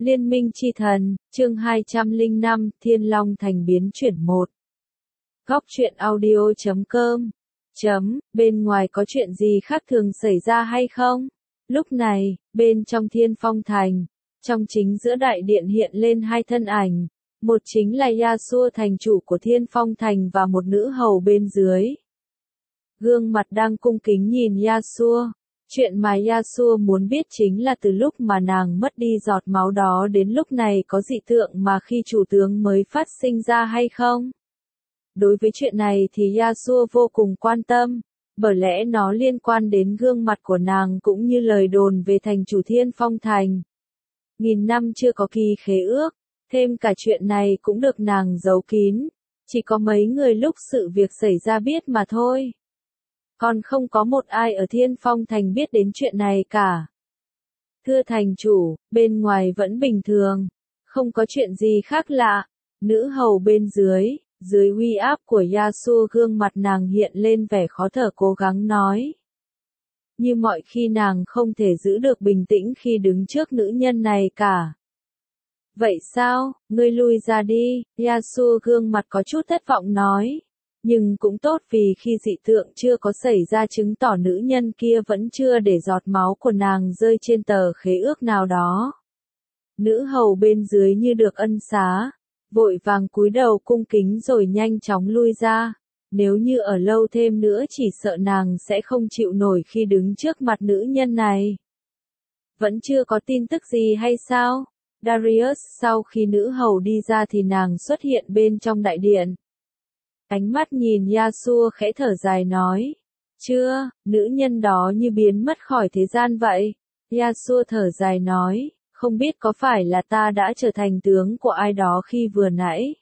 Liên minh chi thần, chương 205, Thiên Long thành biến chuyển 1. Góc truyện audio.com. Bên ngoài có chuyện gì khác thường xảy ra hay không? Lúc này, bên trong Thiên Phong thành, trong chính giữa đại điện hiện lên hai thân ảnh. Một chính là Yasuo thành chủ của Thiên Phong thành và một nữ hầu bên dưới. Gương mặt đang cung kính nhìn Yasuo. Chuyện mà Yasuo muốn biết chính là từ lúc mà nàng mất đi giọt máu đó đến lúc này có dị tượng mà khi chủ tướng mới phát sinh ra hay không? Đối với chuyện này thì Yasuo vô cùng quan tâm, bởi lẽ nó liên quan đến gương mặt của nàng cũng như lời đồn về thành chủ Thiên Phong thành. Nghìn năm chưa có kỳ khế ước, thêm cả chuyện này cũng được nàng giấu kín, chỉ có mấy người lúc sự việc xảy ra biết mà thôi. Còn không có một ai ở Thiên Phong thành biết đến chuyện này cả. Thưa thành chủ, bên ngoài vẫn bình thường, không có chuyện gì khác lạ. Nữ hầu bên dưới uy áp của Yasuo gương mặt nàng hiện lên vẻ khó thở cố gắng nói. Như mọi khi nàng không thể giữ được bình tĩnh khi đứng trước nữ nhân này cả. Vậy sao, ngươi lui ra đi, Yasuo gương mặt có chút thất vọng nói. Nhưng cũng tốt vì khi dị tượng chưa có xảy ra chứng tỏ nữ nhân kia vẫn chưa để giọt máu của nàng rơi trên tờ khế ước nào đó. Nữ hầu bên dưới như được ân xá, vội vàng cúi đầu cung kính rồi nhanh chóng lui ra. Nếu như ở lâu thêm nữa chỉ sợ nàng sẽ không chịu nổi khi đứng trước mặt nữ nhân này. Vẫn chưa có tin tức gì hay sao? Darius sau khi nữ hầu đi ra thì nàng xuất hiện bên trong đại điện. Ánh mắt nhìn Yasuo khẽ thở dài nói. Chưa, nữ nhân đó như biến mất khỏi thế gian vậy. Yasuo thở dài nói, không biết có phải là ta đã trở thành tướng của ai đó khi vừa nãy.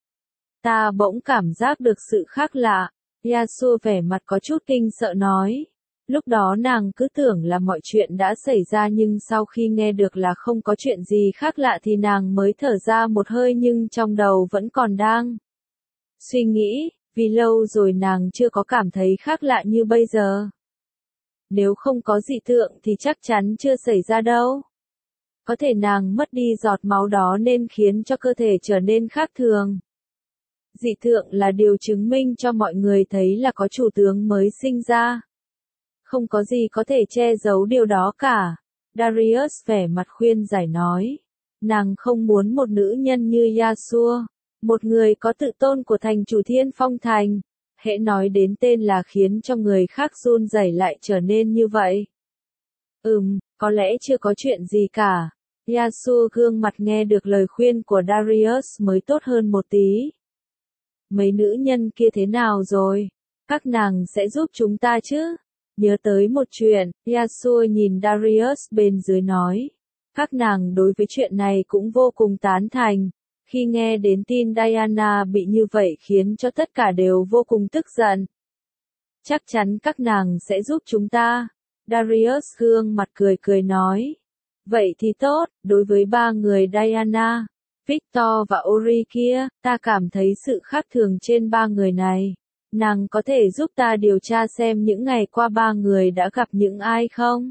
Ta bỗng cảm giác được sự khác lạ. Yasuo vẻ mặt có chút kinh sợ nói. Lúc đó nàng cứ tưởng là mọi chuyện đã xảy ra nhưng sau khi nghe được là không có chuyện gì khác lạ thì nàng mới thở ra một hơi nhưng trong đầu vẫn còn đang suy nghĩ, vì lâu rồi nàng chưa có cảm thấy khác lạ như bây giờ. Nếu không có dị tượng thì chắc chắn chưa xảy ra đâu. Có thể nàng mất đi giọt máu đó nên khiến cho cơ thể trở nên khác thường. Dị tượng là điều chứng minh cho mọi người thấy là có chủ tướng mới sinh ra. Không có gì có thể che giấu điều đó cả. Darius vẻ mặt khuyên giải nói. Nàng không muốn một nữ nhân như Yasuo. Một người có tự tôn của thành chủ Thiên Phong thành, hễ nói đến tên là khiến cho người khác run rẩy lại trở nên như vậy. Có lẽ chưa có chuyện gì cả. Yasuo gương mặt nghe được lời khuyên của Darius mới tốt hơn một tí. Mấy nữ nhân kia thế nào rồi? Các nàng sẽ giúp chúng ta chứ? Nhớ tới một chuyện, Yasuo nhìn Darius bên dưới nói. Các nàng đối với chuyện này cũng vô cùng tán thành. Khi nghe đến tin Diana bị như vậy khiến cho tất cả đều vô cùng tức giận. Chắc chắn các nàng sẽ giúp chúng ta. Darius gương mặt cười nói. Vậy thì tốt, đối với ba người Diana, Victor và Ori kia, ta cảm thấy sự khác thường trên ba người này. Nàng có thể giúp ta điều tra xem những ngày qua ba người đã gặp những ai không?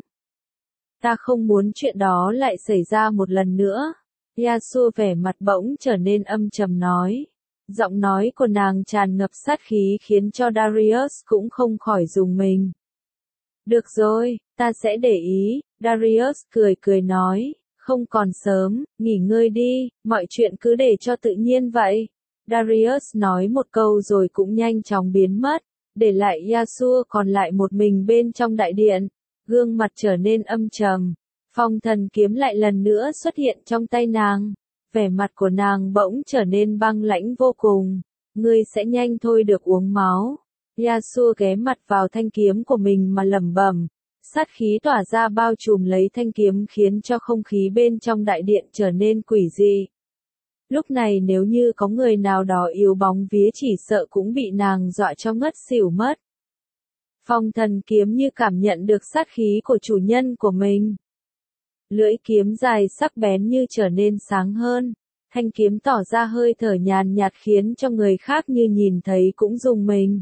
Ta không muốn chuyện đó lại xảy ra một lần nữa. Yasuo vẻ mặt bỗng trở nên âm trầm nói. Giọng nói của nàng tràn ngập sát khí khiến cho Darius cũng không khỏi rùng mình. Được rồi, ta sẽ để ý, Darius cười nói. Không còn sớm, nghỉ ngơi đi, mọi chuyện cứ để cho tự nhiên vậy. Darius nói một câu rồi cũng nhanh chóng biến mất, để lại Yasuo còn lại một mình bên trong đại điện, gương mặt trở nên âm trầm. Phong thần kiếm lại lần nữa xuất hiện trong tay nàng, vẻ mặt của nàng bỗng trở nên băng lãnh vô cùng. Ngươi sẽ nhanh thôi được uống máu. Yasuo ghé mặt vào thanh kiếm của mình mà lẩm bẩm. Sát khí tỏa ra bao trùm lấy thanh kiếm khiến cho không khí bên trong đại điện trở nên quỷ dị. Lúc này nếu như có người nào đó yếu bóng vía chỉ sợ cũng bị nàng dọa cho ngất xỉu mất. Phong thần kiếm như cảm nhận được sát khí của chủ nhân của mình. Lưỡi kiếm dài sắc bén như trở nên sáng hơn. Thanh kiếm tỏ ra hơi thở nhàn nhạt khiến cho người khác như nhìn thấy cũng rùng mình.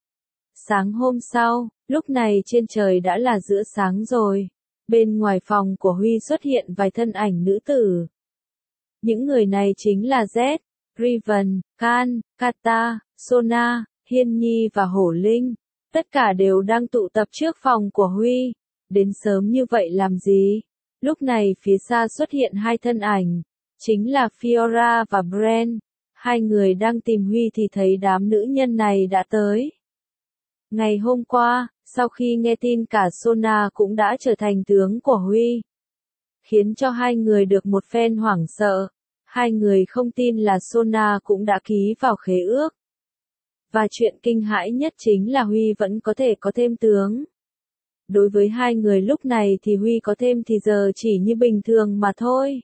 Sáng hôm sau, lúc này trên trời đã là giữa sáng rồi. Bên ngoài phòng của Huy xuất hiện vài thân ảnh nữ tử. Những người này chính là Z, Riven, Khan, Kata, Sona, Hiên Nhi và Hổ Linh. Tất cả đều đang tụ tập trước phòng của Huy. Đến sớm như vậy làm gì? Lúc này phía xa xuất hiện hai thân ảnh. Chính là Fiora và Bren. Hai người đang tìm Huy thì thấy đám nữ nhân này đã tới. Ngày hôm qua, sau khi nghe tin cả Sona cũng đã trở thành tướng của Huy. Khiến cho hai người được một phen hoảng sợ. Hai người không tin là Sona cũng đã ký vào khế ước. Và chuyện kinh hãi nhất chính là Huy vẫn có thể có thêm tướng. Đối với hai người lúc này thì Huy có thêm thì giờ chỉ như bình thường mà thôi.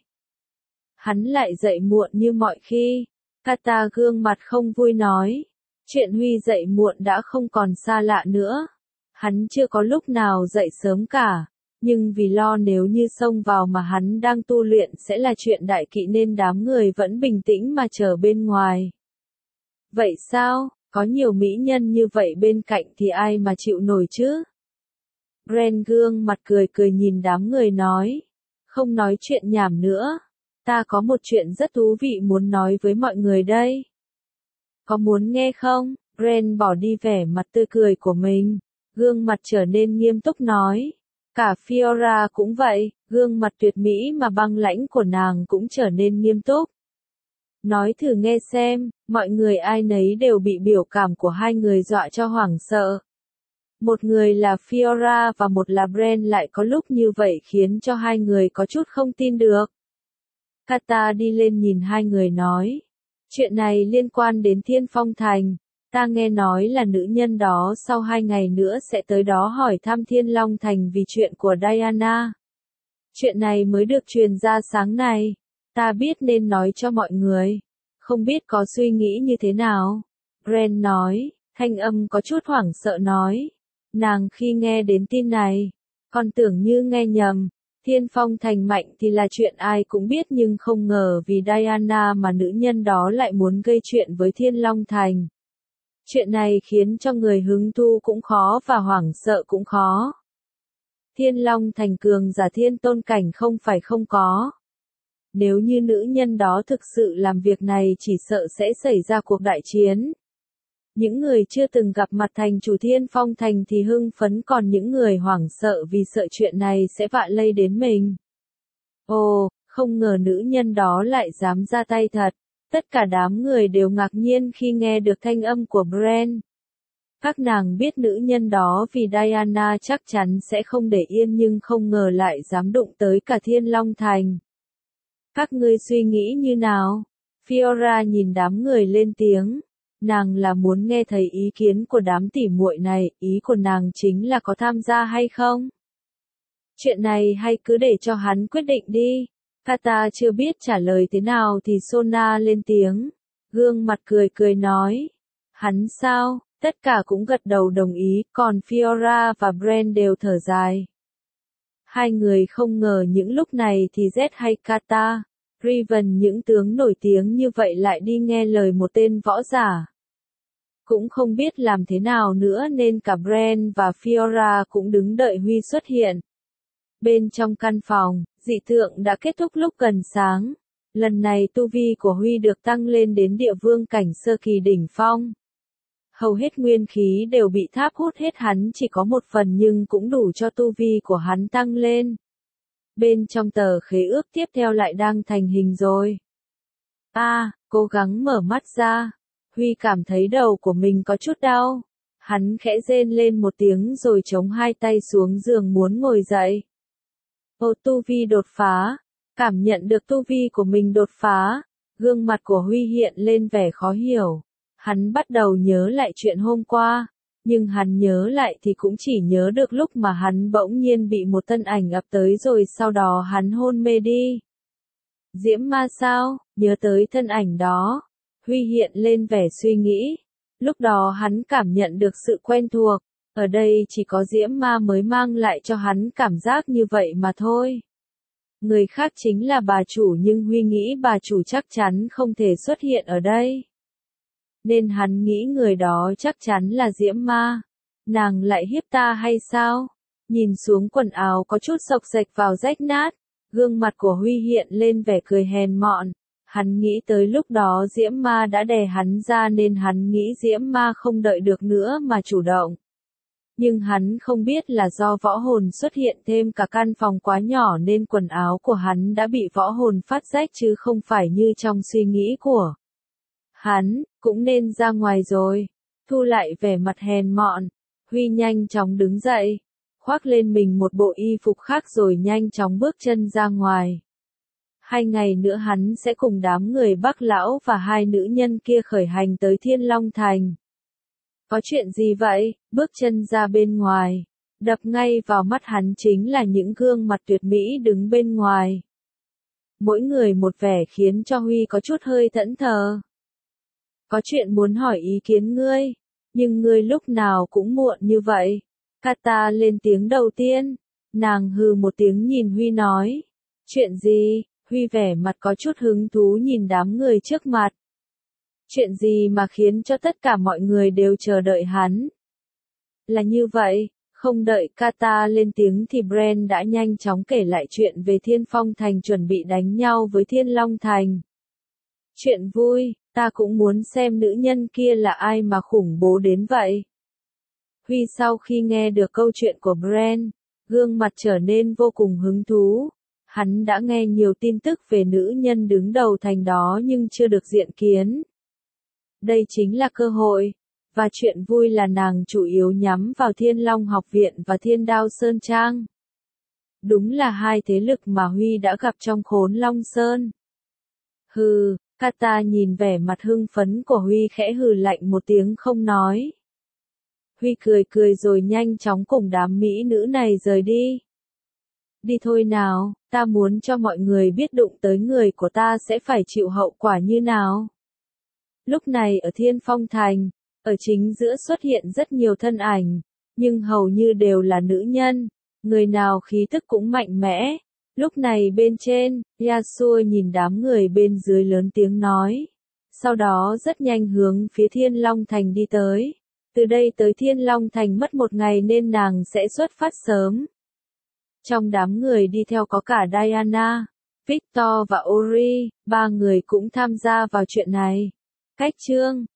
Hắn lại dậy muộn như mọi khi. Kata gương mặt không vui nói. Chuyện Huy dậy muộn đã không còn xa lạ nữa. Hắn chưa có lúc nào dậy sớm cả. Nhưng vì lo nếu như xông vào mà hắn đang tu luyện sẽ là chuyện đại kỵ nên đám người vẫn bình tĩnh mà chờ bên ngoài. Vậy sao, có nhiều mỹ nhân như vậy bên cạnh thì ai mà chịu nổi chứ? Bren gương mặt cười cười nhìn đám người nói. Không nói chuyện nhảm nữa. Ta có một chuyện rất thú vị muốn nói với mọi người đây. Có muốn nghe không? Bren bỏ đi vẻ mặt tươi cười của mình. Gương mặt trở nên nghiêm túc nói. Cả Fiora cũng vậy, gương mặt tuyệt mỹ mà băng lãnh của nàng cũng trở nên nghiêm túc. Nói thử nghe xem, mọi người ai nấy đều bị biểu cảm của hai người dọa cho hoảng sợ. Một người là Fiora và một là Bren lại có lúc như vậy khiến cho hai người có chút không tin được. Kata đi lên nhìn hai người nói. Chuyện này liên quan đến Thiên Phong Thành. Ta nghe nói là nữ nhân đó sau 2 ngày nữa sẽ tới đó hỏi thăm Thiên Long Thành vì chuyện của Diana. Chuyện này mới được truyền ra sáng nay. Ta biết nên nói cho mọi người. Không biết có suy nghĩ như thế nào? Bren nói, thanh âm có chút hoảng sợ nói. Nàng khi nghe đến tin này, còn tưởng như nghe nhầm. Thiên Phong Thành mạnh thì là chuyện ai cũng biết nhưng không ngờ vì Diana mà nữ nhân đó lại muốn gây chuyện với Thiên Long Thành. Chuyện này khiến cho người hứng thu cũng khó và hoảng sợ cũng khó. Thiên Long Thành cường giả thiên tôn cảnh không phải không có. Nếu như nữ nhân đó thực sự làm việc này chỉ sợ sẽ xảy ra cuộc đại chiến. Những người chưa từng gặp mặt thành chủ Thiên Phong Thành thì hưng phấn còn những người hoảng sợ vì sợ chuyện này sẽ vạ lây đến mình. Ồ, không ngờ nữ nhân đó lại dám ra tay thật. Tất cả đám người đều ngạc nhiên khi nghe được thanh âm của Bren. Các nàng biết nữ nhân đó vì Diana chắc chắn sẽ không để yên nhưng không ngờ lại dám đụng tới cả Thiên Long Thành. Các ngươi suy nghĩ như nào? Fiora nhìn đám người lên tiếng. Nàng là muốn nghe thấy ý kiến của đám tỉ muội này, ý của nàng chính là có tham gia hay không? Chuyện này hay cứ để cho hắn quyết định đi. Kata chưa biết trả lời thế nào thì Sona lên tiếng. Gương mặt cười cười nói. Hắn sao? Tất cả cũng gật đầu đồng ý, còn Fiora và Bren đều thở dài. Hai người không ngờ những lúc này thì Z hay Kata, Riven những tướng nổi tiếng như vậy lại đi nghe lời một tên võ giả. Cũng không biết làm thế nào nữa nên cả Bren và Fiora cũng đứng đợi Huy xuất hiện. Bên trong căn phòng, dị tượng đã kết thúc lúc gần sáng. Lần này tu vi của Huy được tăng lên đến địa vương cảnh sơ kỳ đỉnh phong. Hầu hết nguyên khí đều bị tháp hút hết hắn chỉ có một phần nhưng cũng đủ cho tu vi của hắn tăng lên. Bên trong tờ khế ước tiếp theo lại đang thành hình rồi. Cố gắng mở mắt ra. Huy cảm thấy đầu của mình có chút đau. Hắn khẽ rên lên một tiếng rồi chống hai tay xuống giường muốn ngồi dậy. Tu vi đột phá. Cảm nhận được tu vi của mình đột phá. Gương mặt của Huy hiện lên vẻ khó hiểu. Hắn bắt đầu nhớ lại chuyện hôm qua. Nhưng hắn nhớ lại thì cũng chỉ nhớ được lúc mà hắn bỗng nhiên bị một thân ảnh ập tới rồi sau đó hắn hôn mê đi. Diễm ma sao? Nhớ tới thân ảnh đó. Huy hiện lên vẻ suy nghĩ. Lúc đó hắn cảm nhận được sự quen thuộc. Ở đây chỉ có Diễm ma mới mang lại cho hắn cảm giác như vậy mà thôi. Người khác chính là bà chủ nhưng Huy nghĩ bà chủ chắc chắn không thể xuất hiện ở đây. Nên hắn nghĩ người đó chắc chắn là Diễm ma. Nàng lại hiếp ta hay sao? Nhìn xuống quần áo có chút xộc xệch vào rách nát. Gương mặt của Huy hiện lên vẻ cười hèn mọn. Hắn nghĩ tới lúc đó Diễm Ma đã đè hắn ra nên hắn nghĩ Diễm Ma không đợi được nữa mà chủ động. Nhưng hắn không biết là do võ hồn xuất hiện thêm cả căn phòng quá nhỏ nên quần áo của hắn đã bị võ hồn phát rách chứ không phải như trong suy nghĩ của hắn, cũng nên ra ngoài rồi. Thu lại vẻ mặt hèn mọn, Huy nhanh chóng đứng dậy, khoác lên mình một bộ y phục khác rồi nhanh chóng bước chân ra ngoài. 2 ngày nữa hắn sẽ cùng đám người Bắc Lão và 2 nữ nhân kia khởi hành tới Thiên Long Thành. Có chuyện gì vậy? Bước chân ra bên ngoài, đập ngay vào mắt hắn chính là những gương mặt tuyệt mỹ đứng bên ngoài. Mỗi người một vẻ khiến cho Huy có chút hơi thẫn thờ. Có chuyện muốn hỏi ý kiến ngươi, nhưng ngươi lúc nào cũng muộn như vậy. Kata lên tiếng đầu tiên, nàng hừ một tiếng nhìn Huy nói. Chuyện gì? Huy vẻ mặt có chút hứng thú nhìn đám người trước mặt. Chuyện gì mà khiến cho tất cả mọi người đều chờ đợi hắn? Là như vậy, không đợi Kata lên tiếng thì Bren đã nhanh chóng kể lại chuyện về Thiên Phong Thành chuẩn bị đánh nhau với Thiên Long Thành. Chuyện vui, ta cũng muốn xem nữ nhân kia là ai mà khủng bố đến vậy. Huy sau khi nghe được câu chuyện của Bren, gương mặt trở nên vô cùng hứng thú. Hắn đã nghe nhiều tin tức về nữ nhân đứng đầu thành đó nhưng chưa được diện kiến. Đây chính là cơ hội, và chuyện vui là nàng chủ yếu nhắm vào Thiên Long Học Viện và Thiên Đao Sơn Trang. Đúng là 2 thế lực mà Huy đã gặp trong Khốn Long Sơn. Hừ, Kata nhìn vẻ mặt hưng phấn của Huy khẽ hừ lạnh một tiếng không nói. Huy cười cười rồi nhanh chóng cùng đám mỹ nữ này rời đi. Đi thôi nào, ta muốn cho mọi người biết đụng tới người của ta sẽ phải chịu hậu quả như nào. Lúc này ở Thiên Phong Thành, ở chính giữa xuất hiện rất nhiều thân ảnh, nhưng hầu như đều là nữ nhân, người nào khí tức cũng mạnh mẽ. Lúc này bên trên, Yasuo nhìn đám người bên dưới lớn tiếng nói. Sau đó rất nhanh hướng phía Thiên Long Thành đi tới. Từ đây tới Thiên Long Thành mất 1 ngày nên nàng sẽ xuất phát sớm. Trong đám người đi theo có cả Diana, Victor và Ori, 3 người cũng tham gia vào chuyện này. Cách chương